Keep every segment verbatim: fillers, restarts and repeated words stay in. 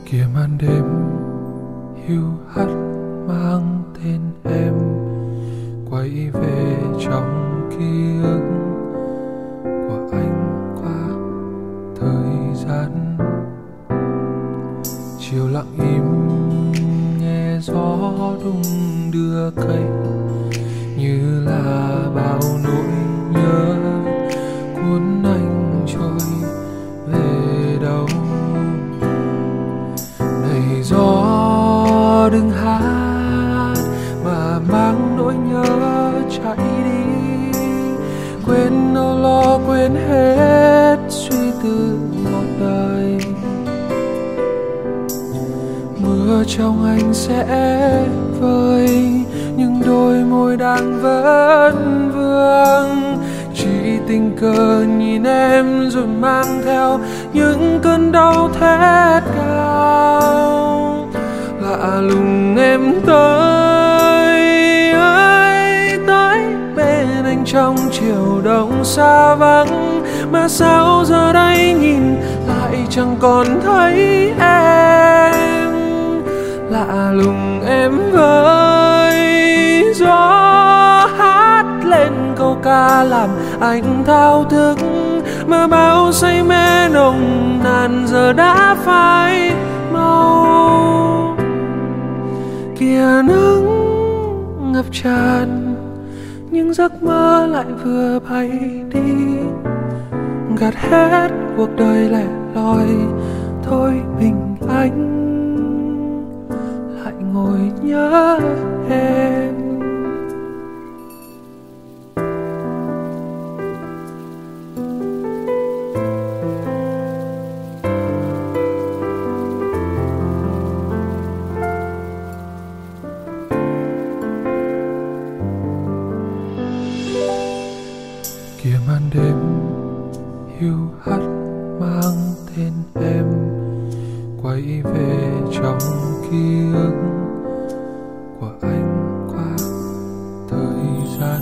Kìa màn đêm hiu hắt mang tên em quay về trong ký ức của anh qua thời gian. Chiều lặng im nghe gió đung đưa cây, như là bao nỗi nhớ cuốn anh trôi về đâu. Này gió đừng hát mà mang nỗi nhớ chạy đi, quên âu lo quên hết suy tư một đời. Mưa trong anh sẽ vơi, nhưng đôi môi đang vẫn vương. Chỉ tình cờ nhìn em rồi mang theo những cơn đau thét cao. Lạ lùng em tới ơi tới bên anh trong chiều đông xa vắng, mà sao giờ đây nhìn lại chẳng còn thấy em. Lạ lùng em với gió hát lên câu ca làm anh thao thức, mà bao say mê nồng nàn giờ đã phai màu. Kìa nắng ngập tràn, nhưng giấc mơ lại vừa bay đi, gạt hết cuộc đời lẻ loi. Thôi mình anh lại ngồi nhớ em. Kìa màn đêm hiu hắt mang tên em quay về trong ký ức của anh qua thời gian.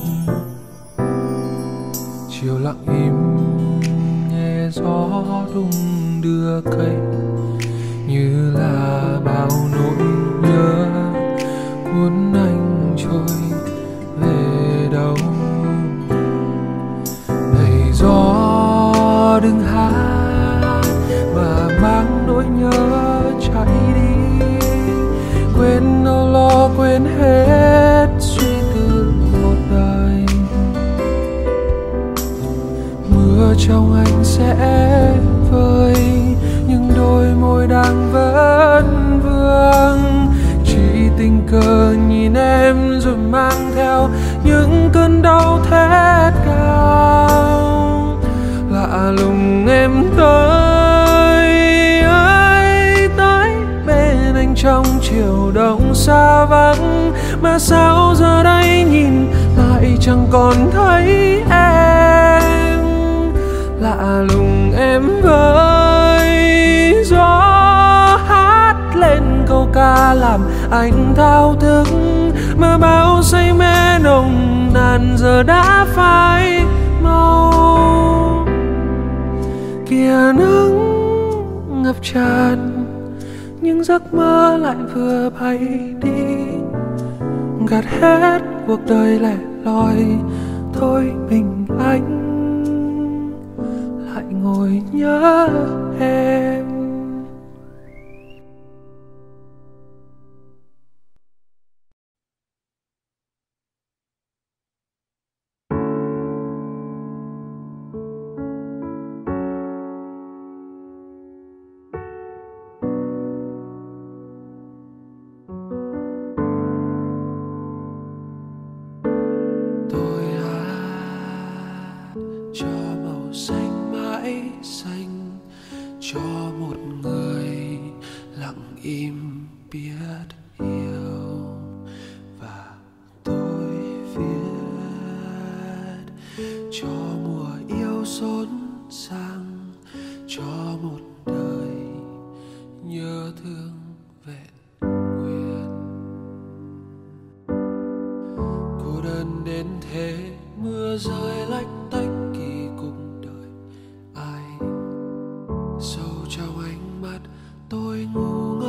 Chiều lặng im nghe gió đung đưa cây, như là bao nỗi nhớ cuốn anh trôi về đâu. Này gió đừng hát mà mang nỗi nhớ chạy đi, quên âu lo quên hết suy tư một đời. Mưa trong anh sẽ vơi, nhưng đôi môi đang vẫn vương. Chỉ tình cờ nhìn em rồi mang theo những cơn đau thét cao. Lạ lùng em tới ơi tới bên anh trong chiều đông xa vắng, mà sao giờ đây nhìn lại chẳng còn thấy em. Lạ lùng em với gió hát lên câu ca làm anh thao thức, mà bao say mê nồng nàn giờ đã phai màu. Kìa nắng ngập tràn, nhưng giấc mơ lại vừa bay đi, gạt hết cuộc đời lẻ loi. Thôi mình anh lại ngồi nhớ em. Cho một người lặng im biết yêu, và tôi viết cho mùa yêu xốn sang, cho một đời nhớ thương vẹn nguyên. Cô đơn đến thế mưa rơi lách tách kỳ cùng đời ai sâu trong ánh mắt tôi ngu ngơ.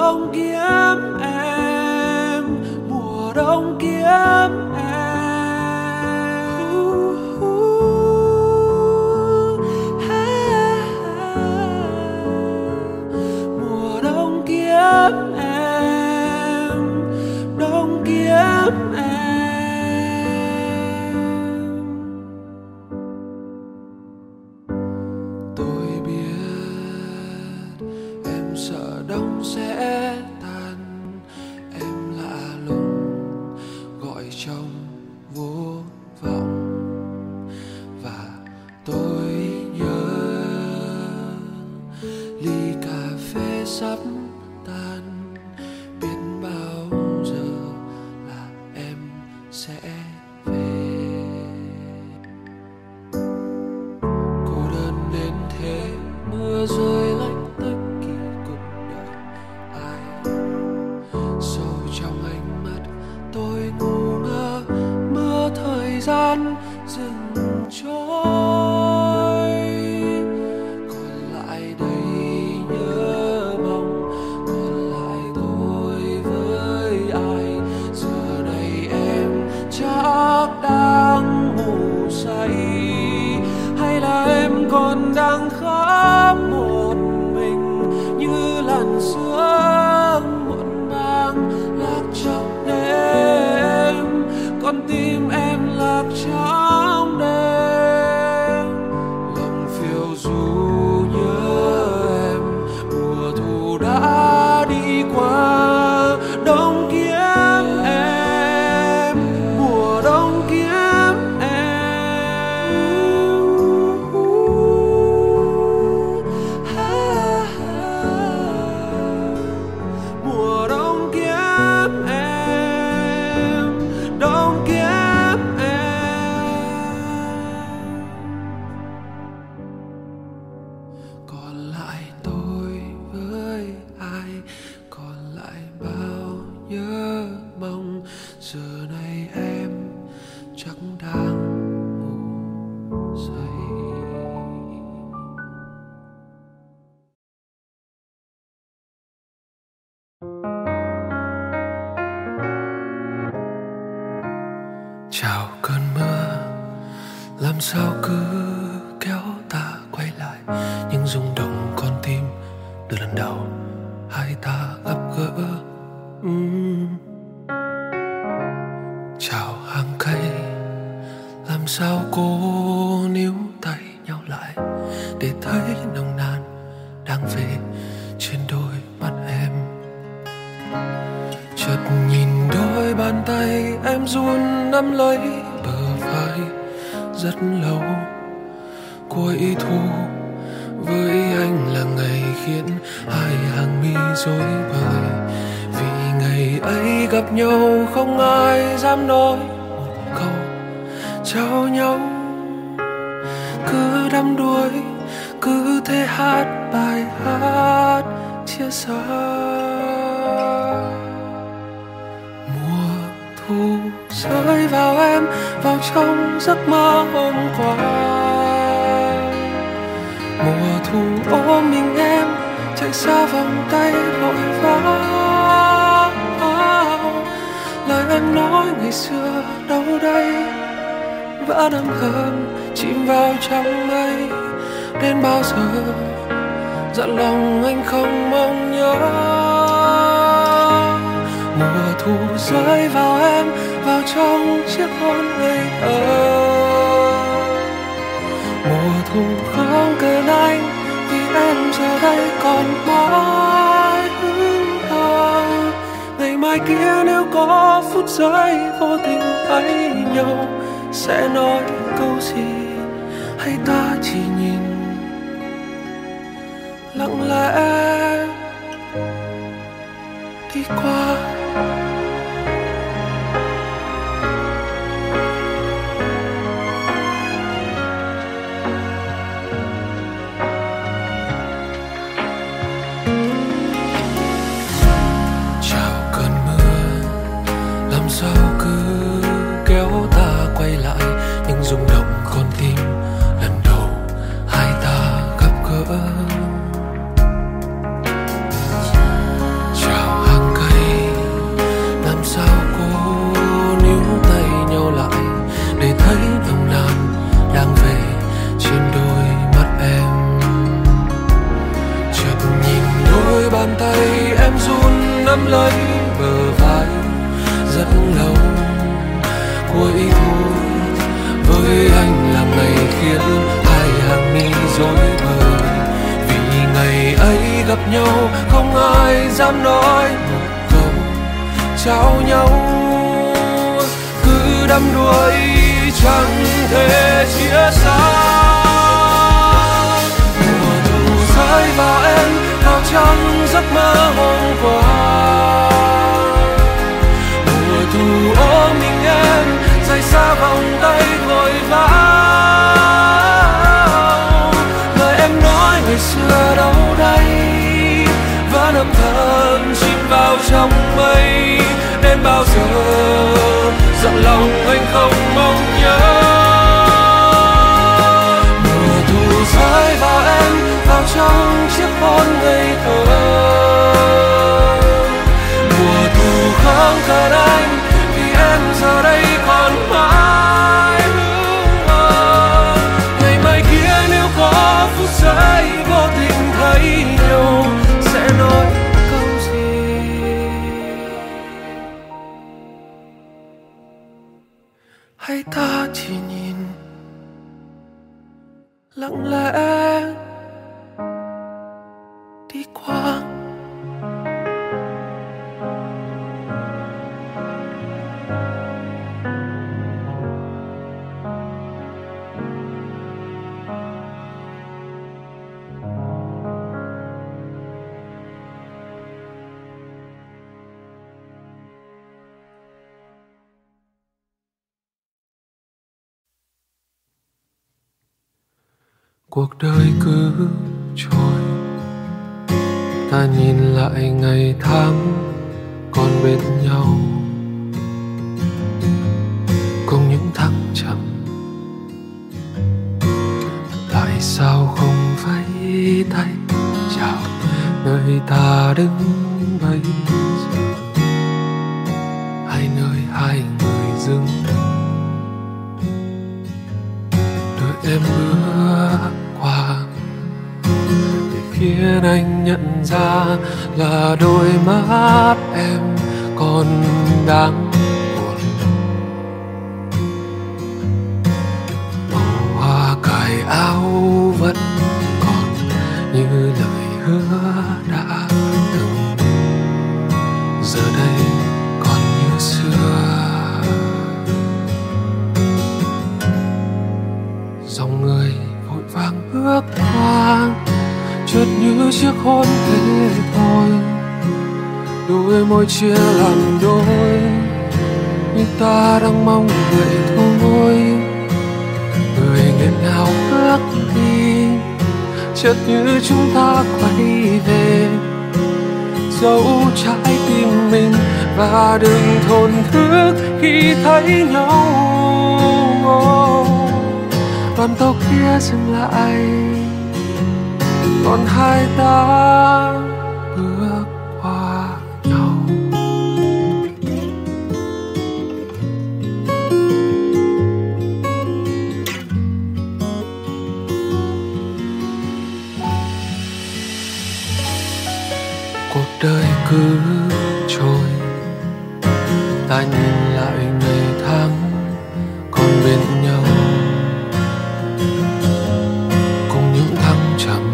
đông kiếm em, mùa đông kiếm em. Mùa đông kiếm em, đông kiếm em. Tôi biết em sợ đông sẽ tan, em lạ lùng gọi trong vô vọng, và tôi nhớ ly cà phê sắp tan, biết bao giờ là em sẽ về. Cô đơn đến thế, mưa rơi lạnh tất kỳ cuộc đời ai. Sâu trong ánh mắt tôi ngu ngơ, mưa thời gian dừng trôi. Còn lại đây nhớ mong, còn lại tôi với ai. Giờ này em chắc đang ngủ say, hay là em còn đang khóc một mình như làn sương muộn màng lạc trong đêm. Con tim em lạc trong đêm, lòng phiêu du nhớ em. Mùa thu đã đi qua, đông kiếm em, mùa đông kiếm em. Mùa đông kiếm em, đông kiếm em. Còn lại tôi với ai, còn lại bao nhớ mong. Giờ này em chắc đang ngủ say. Chào cơn mưa, làm sao cứ kéo ta quay lại những rung động con tim từ lần đầu hai ta gặp gỡ. Uhm. Chào hàng cây, làm sao cô níu tay nhau lại để thấy nồng nàn đang về trên đôi mắt em. Chợt nhìn đôi bàn tay em run nắm lấy bờ vai rất lâu. Cuối thu với anh là ngày khiến hai hàng mi rối bời, vì ngày ấy gặp nhau không ai dám nói một câu chào nhau. Cứ đắm đuối, cứ thế hát bài hát chia xa. Mùa thu rơi vào em, vào trong giấc mơ hôm qua. Mùa thu ôm mình em, chạy xa vòng tay vội vã. Lời em nói ngày xưa đâu đây, vẫn âm thầm chìm vào trong mây. Đến bao giờ dặn lòng anh không mong nhớ. Mùa thu rơi vào em, vào trong chiếc hôn ngây thơ. Mùa thu không cần anh, vì em giờ đây còn mãi hững hờ. Ngày mai kia nếu có phút giây vô tình thấy nhau, sẽ nói câu gì hay ta chỉ nhìn lặng lẽ đi qua. Rung động con tim lần đầu hai ta gặp gỡ. đôi bàn tay em run nắm lấy bờ vai rất lâu. Cuối thôi với anh là ngày khiến hai hàng mi rối bời, vì ngày ấy gặp nhau không ai dám nói một câu chào nhau. Cứ đắm đuối chẳng thể chia xa. Mùa thu rơi vào em vào trong giấc mơ hôm qua. Mùa thu ôm mình em rời xa vòng tay vội vã. Lời em nói ngày xưa đâu đây vẫn âm thầm chìm vào trong mây. Đến bao giờ dặn lòng anh không mong nhớ. Mùa thu rơi vào em vào trong chiếc hôn ngây thơ. Mùa thu không cần anh vì em giờ đây còn mãi. Ngày mai kia nếu có phút giây vô tình thấy nhau sẽ nói câu gì? Hay ta chỉ nhìn lặng lẽ đi qua. Cuộc đời cứ trôi, ta nhìn lại ngày tháng còn bên nhau, cùng những thăng trầm. Tại sao không vẫy tay chào nơi ta đứng bây giờ? Hai nơi hai người dừng đợi em bước qua, để khiến anh nhận ra là đôi mắt em còn đáng buồn. Màu hoa cài áo vẫn còn như lời hứa đã từng, giờ đây còn như xưa. Dòng người vội vàng bước qua, chợt như chiếc hôn thế thôi. Đôi môi chia làm đôi, nhưng ta đang mong vậy thôi. Người nghẹn ngào bước đi, chợt như chúng ta quay về. Giấu trái tim mình và đừng thổn thức khi thấy nhau. Đoàn tàu kia dừng lại, còn hai ta bước qua nhau. Cuộc đời cứ trôi, ta nhìn lại ngày tháng còn bên nhau, cùng những thăng trầm.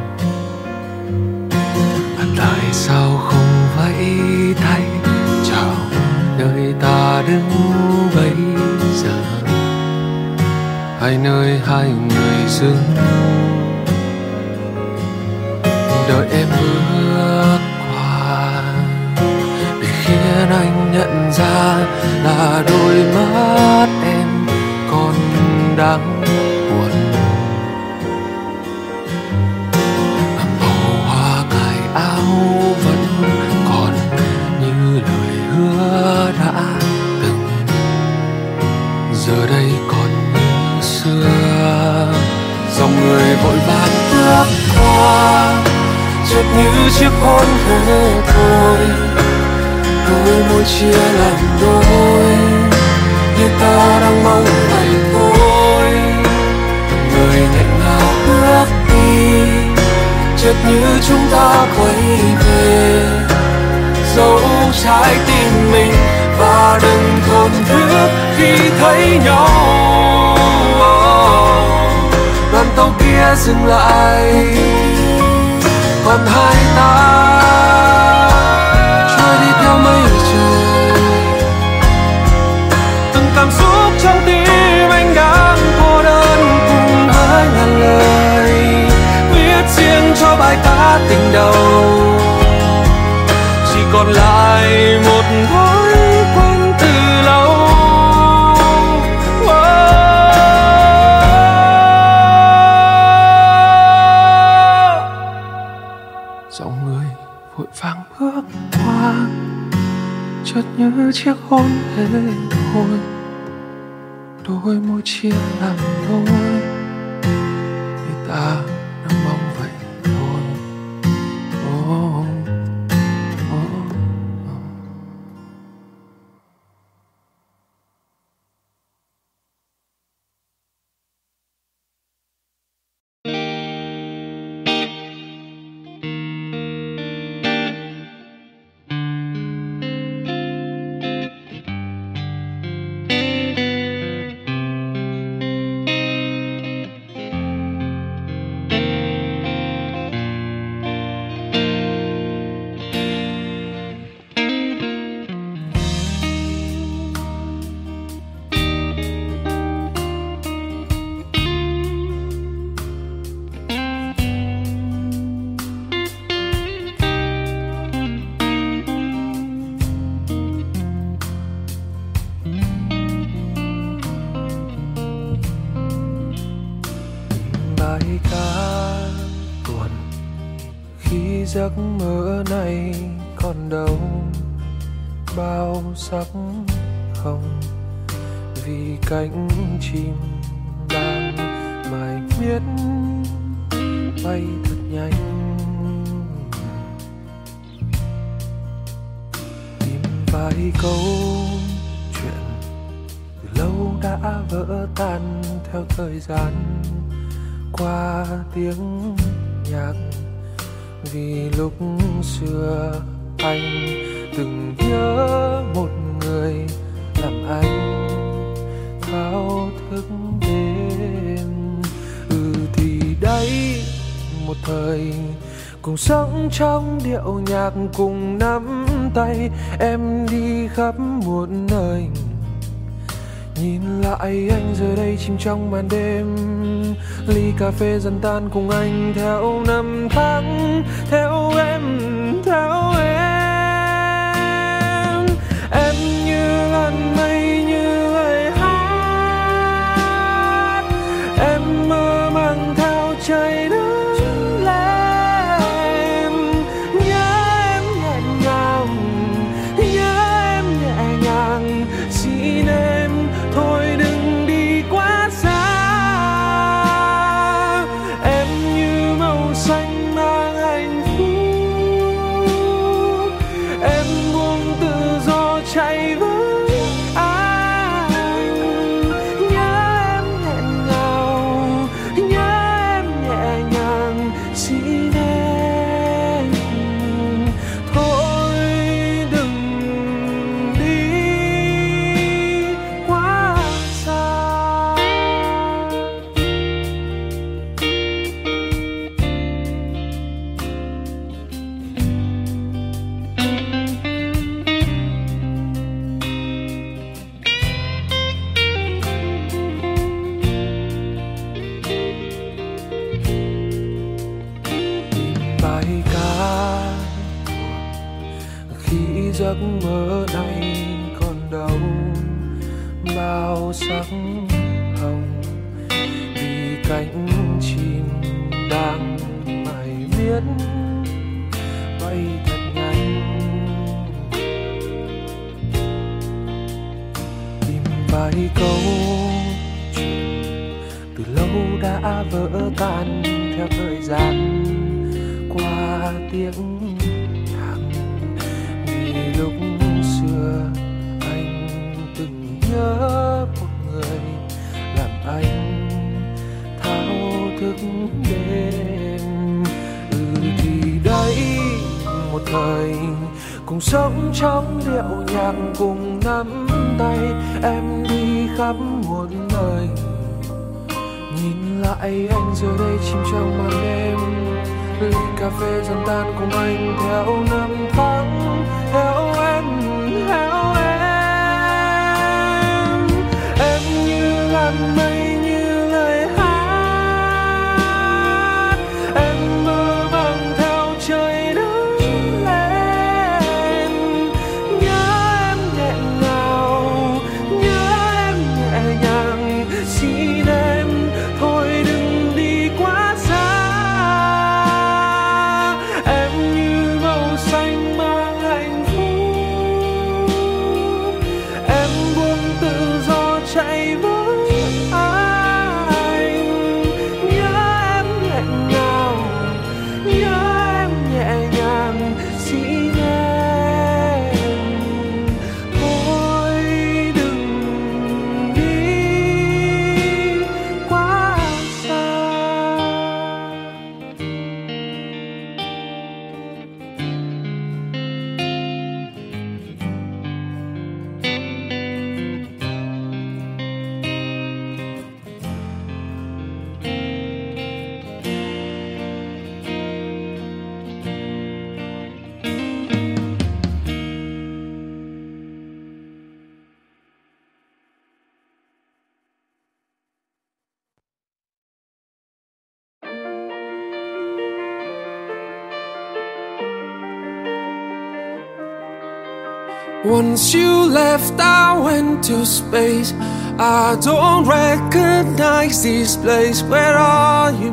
Tại sao không vẫy tay chào nơi ta đứng bây giờ? Hai nơi hai người dừng đợi em bước qua, để khiến anh nhận ra là đôi mắt em còn đáng buồn. Màu hoa cài áo vẫn còn như lời hứa đã từng, giờ đây còn như xưa. Dòng người vội vàng bước qua, chợt như chiếc hôn thế thôi. Đôi môi chia làm đôi, như ta đang mong vậy thôi. Người nghẹn ngào bước đi, chợt như chúng ta quay về, giấu trái tim mình và đừng thổn thức khi thấy nhau. Đoàn tàu kia dừng lại, còn hai ta trôi đi theo mây trời. Từng cảm xúc trong tim anh đang cô đơn cùng với ngàn lời viết riêng cho bài ca tình đầu. Chỉ còn lại một thói quen từ lâu. Dòng người vội vàng bước qua, chợt như chiếc hôn thế thôi, đôi môi chia làm đôi, vì ta đang mong vậy thôi. Oh, oh, oh. Giấc mơ này còn đâu bao sắc hồng, vì cánh chim đang mải miết bay thật nhanh. Tìm vài câu chuyện từ lâu đã vỡ tan theo thời gian qua tiếng nhạc. Vì lúc xưa anh từng nhớ một người làm anh thao thức đêm. Ừ thì đấy, một thời cùng sống trong điệu nhạc, cùng nắm tay em đi khắp một nơi. Nhìn lại anh giờ đây chìm trong màn đêm, ly cà phê dần tan cùng anh theo năm tháng, theo em, theo em. Em như làn mây như lời hát, em mơ màng theo trời đất lên. Nhớ em nhẹ nhàng, nhớ em nhẹ nhàng, xin em thôi đừng đi quá xa. Em như màu xanh mang hạnh phúc, em buông tự do chạy với anh. Nhớ em nghẹn ngào, nhớ em nhẹ nhàng, xin em thôi đừng đi quá xa. Bài ca khi giấc mơ này còn đâu bao sắc hồng, vì cánh chim đang mải miết bay thật nhanh. Tìm vài câu chuyện từ lâu đã vỡ tan theo thời gian qua tiếng nhạc. Vì lúc xưa anh từng nhớ một người làm anh thao thức đêm. Ừ thời, cùng sống trong điệu nhạc, cùng nắm tay em đi khắp muôn nơi. Nhìn lại anh giờ đây chìm trong màn đêm, ly cà phê dần tan cùng anh theo năm tháng, theo em, theo em. Em như làn mây như lời hát, em mơ màng theo trời nắng lên. Nhớ em nghẹn ngào, nhớ em nhẹ nhàng, xin em thôi đừng đi quá xa. Em như màu xanh mang hạnh phúc, em buông tự do chạy với anh. Nhớ em nghẹn ngào, nhớ em nhẹ nhàng, xin em thôi đừng đi quá xa. Once you left, I went to space. I don't recognize this place. Where are you?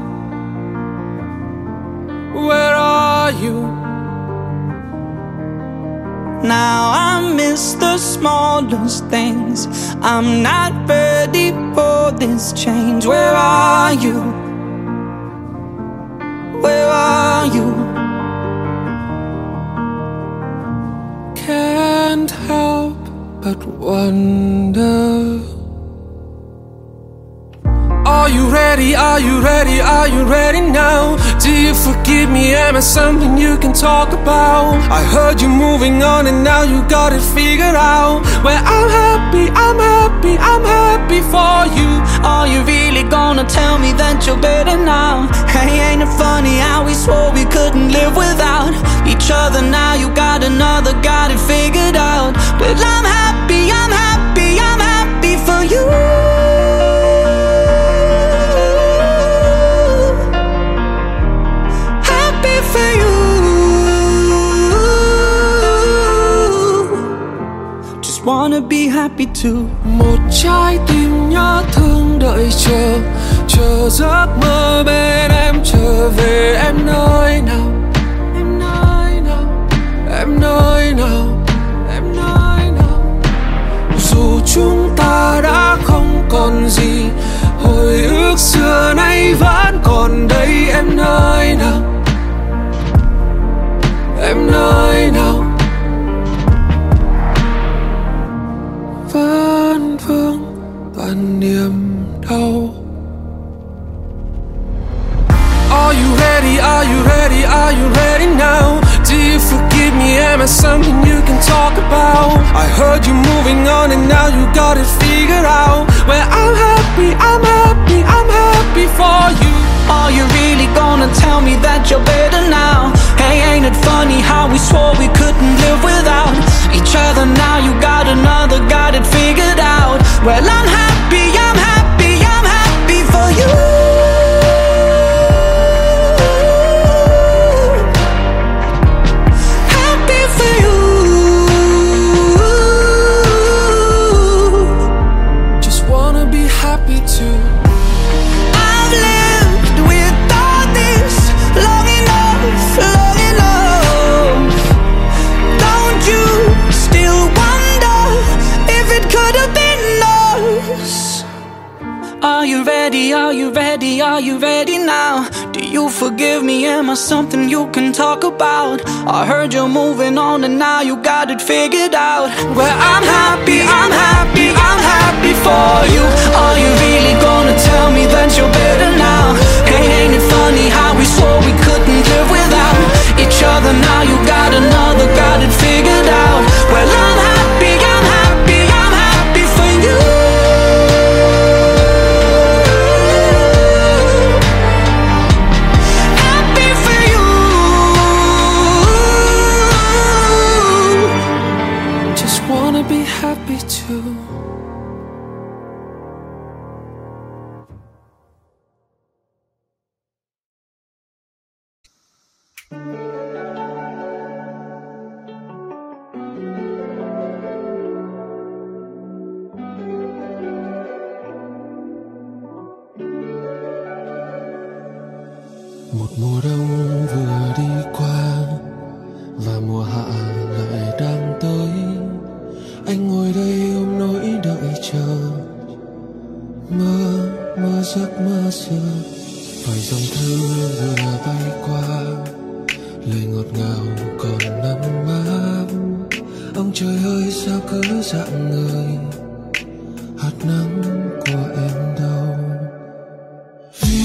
Where are you? Now I miss the smallest things. I'm not ready for this change. Where are you? Where are you? Can't help but wonder. Are you ready? Are you ready? Are you ready now? Do you forgive me? Am I something you can talk about? I heard you moving on and now you got it figured out. Well, I'm happy, I'm happy, I'm happy for you. Are you really gonna tell me that you're better now? Hey, ain't it funny how we swore we couldn't live without each other? Now you got another, got it figured out. But I'm happy, I'm happy, I'm happy for you. Happy for you. Just wanna be happy too. Một trái tim nhớ thương đợi chờ, chờ giấc mơ bên em trở về. Em nơi nào? Em nơi nào? Em nơi nào? Em nơi nào? Dù chúng ta đã không còn gì, hồi ức xưa nay vẫn còn đây. Em nơi nào? Em nơi nào? Vẫn vương toàn niềm đau. Are you ready? Are you ready? Are you ready now? Do you forgive me? Am I something you can talk about? I heard you moving on and now you got it figured out. Well, I'm happy, I'm happy, I'm happy for you. Are you really gonna tell me that you're better now? Hey, ain't it funny how we swore we couldn't live without each other? Now you got another, got it figured out. Well, I'm happy, I'm happy, I'm happy for you. Happy for you. Just wanna be happy too. I've lived with all this long enough, long enough. Don't you still wonder if it could have been us? Are you ready? Are you ready? Are you ready now? Do you forgive me? Am I something you can talk about? I heard you're moving on and now you got it figured out. Well, I'm happy, I'm happy, I'm happy for you. Are you really gonna tell me that you're better now? Hey, ain't it funny how we swore we couldn't live without each each other. Now you got another, got it figured out. Well, I'm happy, I'm happy, I'm happy for you. Happy for you. Just wanna be happy too. Một mùa đông vừa đi qua và mùa hạ lại đang tới. Anh ngồi đây ôm nỗi đợi chờ, mơ mơ giấc mơ xưa. Vài dòng thư vừa bay qua, lời ngọt ngào còn nắm mát. Ông trời ơi sao cứ dạng người, hạt nắng của em đâu. Vì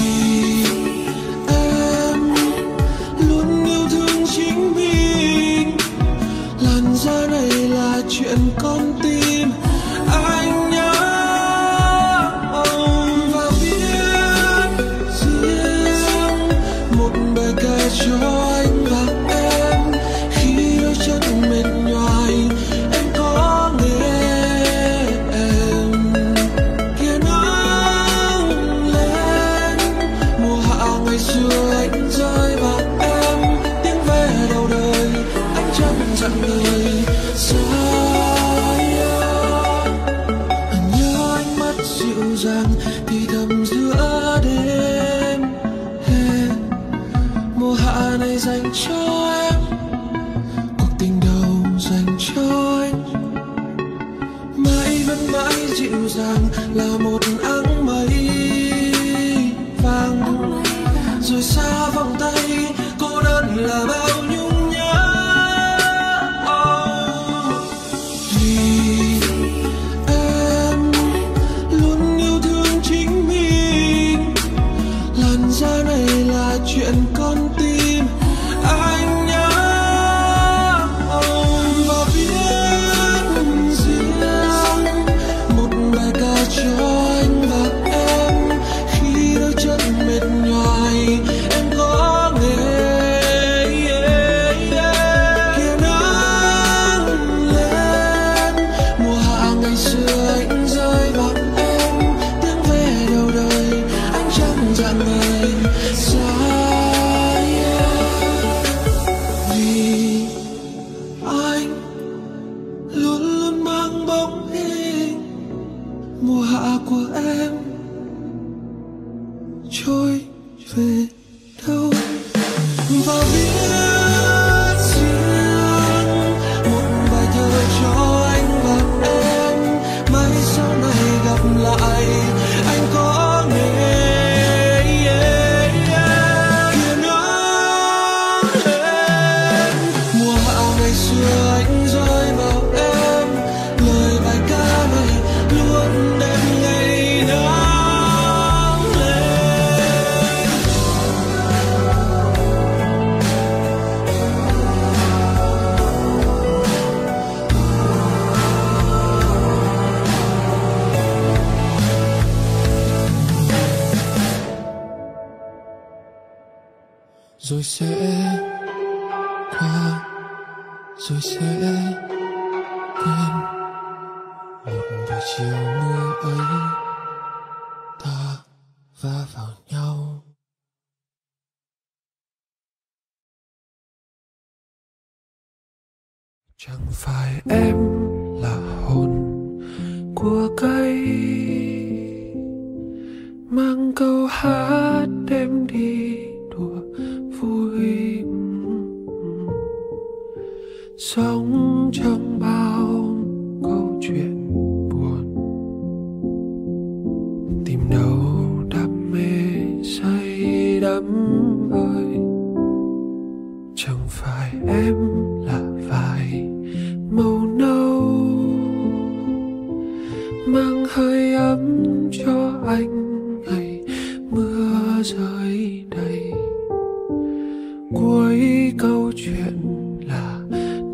em luôn yêu thương chính mình, làn da này là chuyện con tim. Anh nhớ ông và biết riêng một bài ca cho anh và em. Khi đôi chân mệt nhoài em có nghe em kia nắng lên. Mùa hạ ngày xưa anh rơi vào em, tiếng ve đầu đời anh chẳng dặn lời. Anh nhớ ánh mắt dịu dàng thì thầm giữa đêm. Hey, mùa hạ này dành cho em, cuộc tình đầu dành cho anh. Mãi vẫn mãi dịu dàng là một áng mây vàng, rồi xa vòng tay cô đơn là bao nhung nhớ. Oh, vì em luôn yêu thương chính mình, làn da này là chuyện con tim. Anh nhớ ông và biết riêng một bài ca cho anh và em. Khi đôi chân mệt nhoài em có nghe kia nắng lên. Mùa hạ ngày xưa anh rơi vào em, tiếng ve đầu đời anh chẳng dặn lời xa. Vì anh luôn luôn mang bóng hình mùa hạ của em trôi về đâu. Và biết riêng một bài thơ cho anh và em. Mai sau này gặp lại anh có nghe kia nắng lên. Mùa hạ ngày xưa anh rơi vào em, lời bài ca này luôn đem ngày nắng lên. Rồi sẽ qua, rồi sẽ quên một buổi chiều mưa ấy ta va vào nhau. Chẳng phải em là hồn của cây, mang câu hát đem đi đùa vui, sống trong bao câu chuyện buồn, tìm đâu đam mê say đắm ơi. Chẳng phải em là vài màu nâu, mang hơi ấm cho anh ngày mưa rơi đầy. Cuối câu chuyện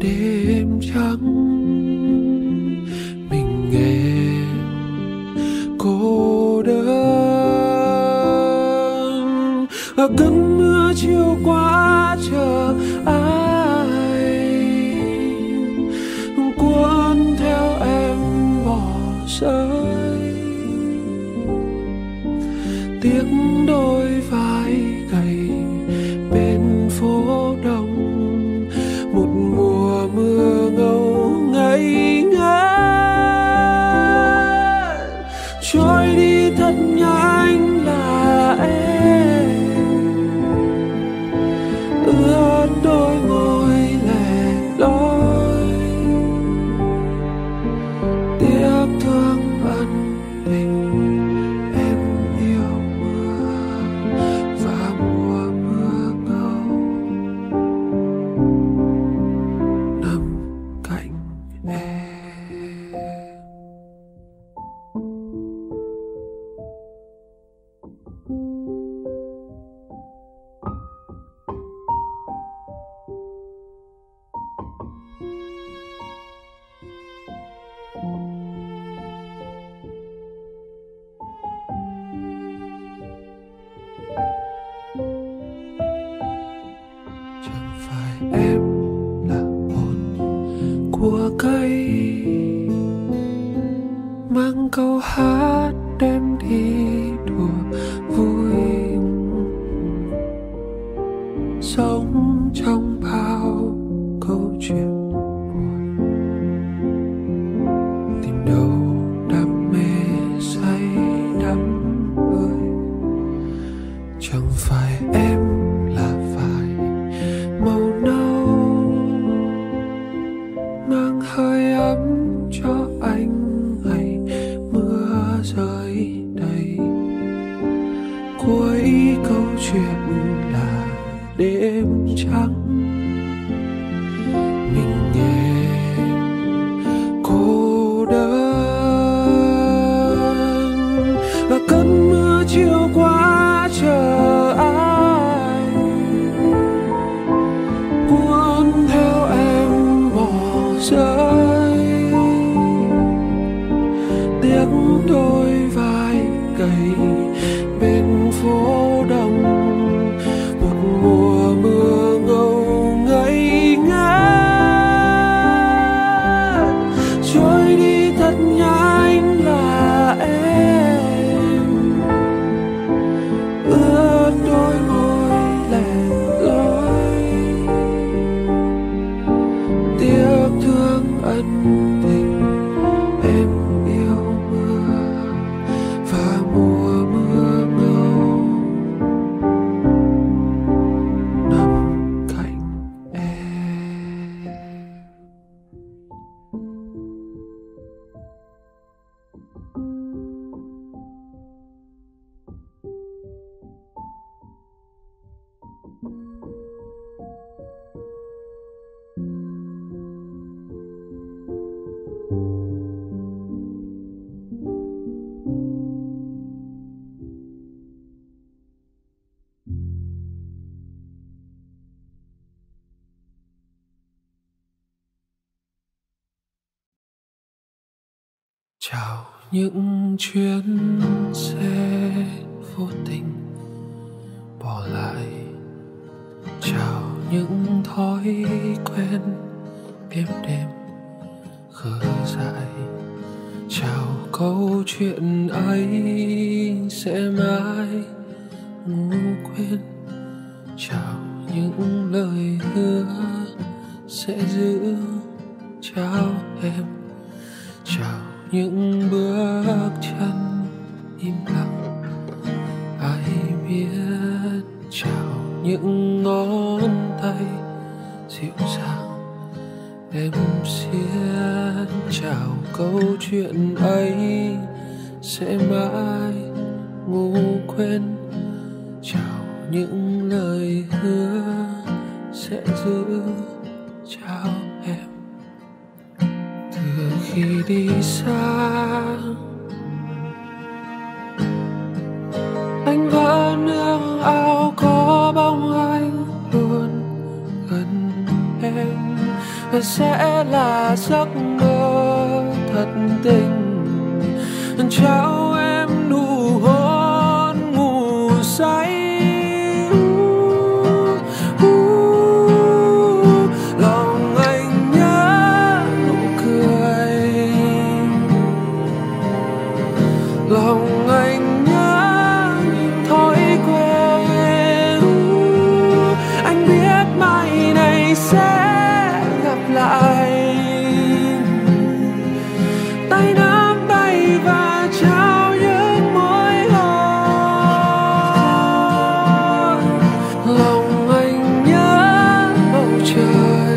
đêm trắng mình nghe cô đơn. Ở cơn mưa chiều qua chờ ai cuốn theo em bỏ rơi. Tiếc đôi vai gầy bên phố đông, một mùa mưa ngâu ngây ngất trôi đi thật nhanh là em ướt đôi môi lẻ loi. Tiếc thương ân tình em yêu mưa và mùa mưa ngâu nằm cạnh em. Chẳng phải em là hồn của cây, mang câu hát đem đi đùa vui, sống trong bao câu chuyện buồn, tìm đâu đam mê say đắm ơi. Chẳng phải em là vải màu nâu, mang hơi ấm cho anh ngày mưa rơi đầy. Cuối câu chuyện là đêm trắng mình nghe cô đơn. Và cơn mưa chiều qua chờ ai cuốn theo em bỏ rơi. Tiếc đôi vai gầy bên phố đông, một mùa mưa ngâu ngây ngất trôi đi thật nhanh là em ướt đôi môi lẻ loi. Tiếc thương ân tình em yêu mưa và mùa mưa ngâu nằm cạnh em. Chào những chuyến xe vô tình bỏ lại, chào những thói quen êm đềm khờ dại, chào câu chuyện ấy sẽ mãi ngủ quên, chào những lời hứa sẽ giữ, chào em, chào những bước chân im lặng ai biết, chào những ngón tay dịu dàng em xiết, chào câu chuyện ấy sẽ mãi ngủ quên, chào những lời hứa sẽ giữ, chào em. Từ khi đi xa anh vẫn ước ao có bóng anh luôn gần em. và sẽ là giấc mơ thật tình. Trao em nụ hôn ngủ say, lòng anh nhớ nụ cười, lòng anh nhớ những thói quen. Anh biết mai này sẽ gặp lại, tay nắm tay và trao những môi hôn. Lòng anh nhớ bầu trời,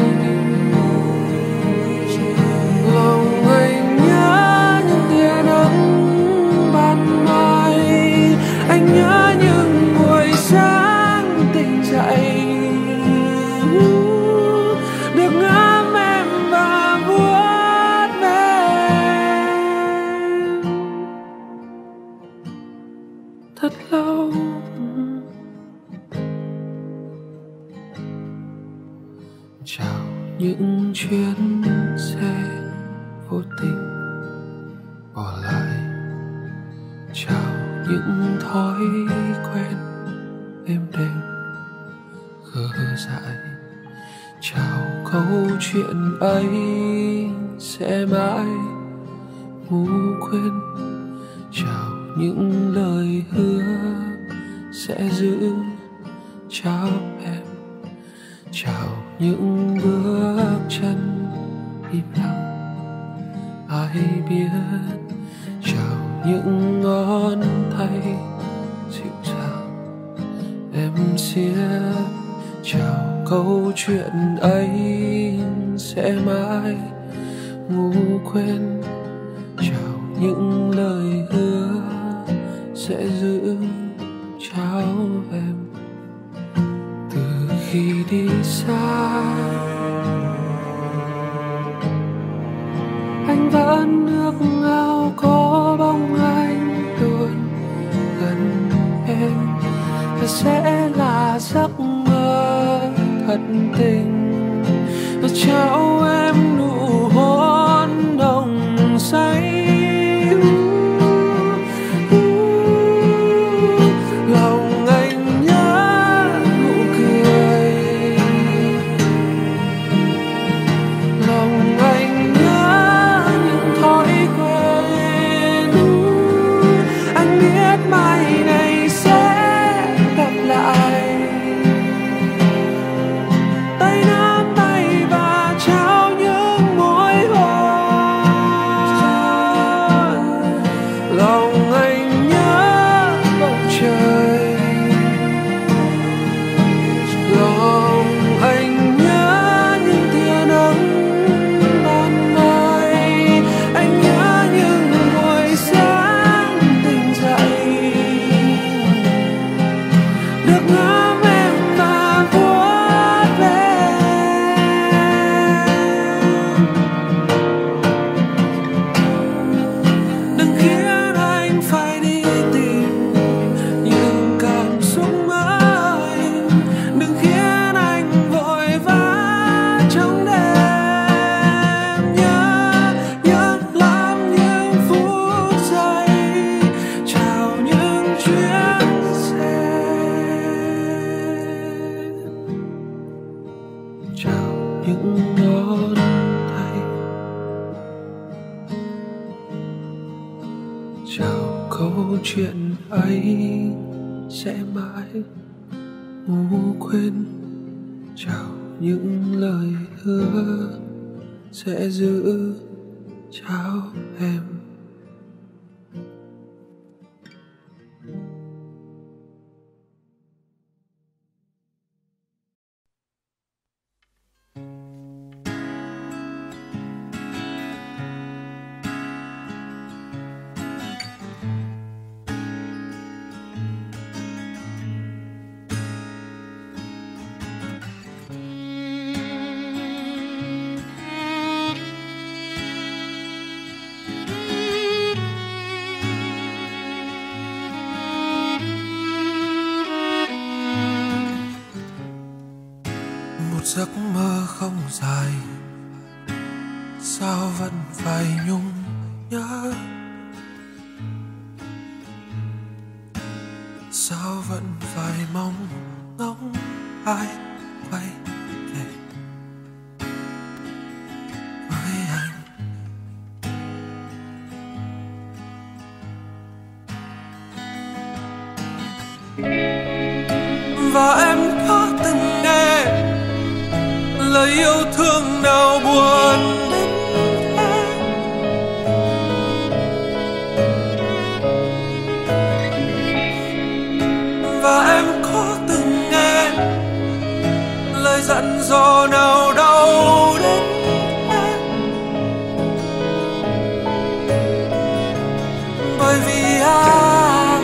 lòng anh nhớ những tia nắng ban mai. Anh nhớ những buổi sáng tỉnh dậy, được ngắm em và vuốt ve thật lâu. Chào những chuyến xe vô tình bỏ lại, chào những thói quen êm đềm khờ dại. Chào câu chuyện ấy sẽ mãi ngủ quên, chào những lời hứa sẽ giữ. Chào em, chào những bước chân im lặng ai biết. Chào những ngón tay dịu dàng em siết. Chào câu chuyện ấy sẽ mãi ngủ quên, chào những lời hứa sẽ giữ. Chào em, từ khi đi xa anh vẫn ước ao có bóng anh luôn gần em, và sẽ là giấc mơ thật tình. Và trao em nụ hôn nồng say, lòng anh nhớ nụ cười, lòng anh nhớ những thói quen. Anh biết mai này sẽ gặp lại, tay nắm tay và trao những môi hôn. Lòng anh nhớ bầu trời, lòng anh nhớ những tia nắng ban mai. Anh nhớ những buổi sáng tỉnh dậy, được ngắm em và vuốt ve. Đừng khiến anh phải đi tìm những cảm xúc mới, đừng khiến anh vội vã trong đêm. Nhớ, nhớ lắm những phút giây, chào những chuyến xe, chào những ngón tay, chào câu chuyện ấy sẽ mãi ngủ quên, chào những lời hứa sẽ giữ. Chào em. giấc mơ không dài, sao vẫn phải nhung nhớ, sao vẫn phải mong ngóng ai quay về với anh. Và em có từng nghe lời yêu thương nào buồn đến thế, và em có từng nghe lời dặn dò nào đau đến thế, bởi vì anh,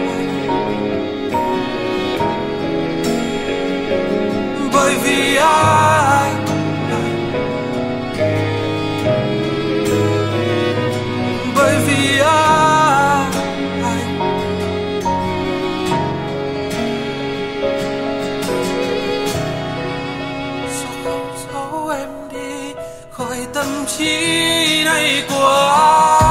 bởi vì anh, bởi vì anh, sao không giấu em đi khỏi tâm trí này của anh.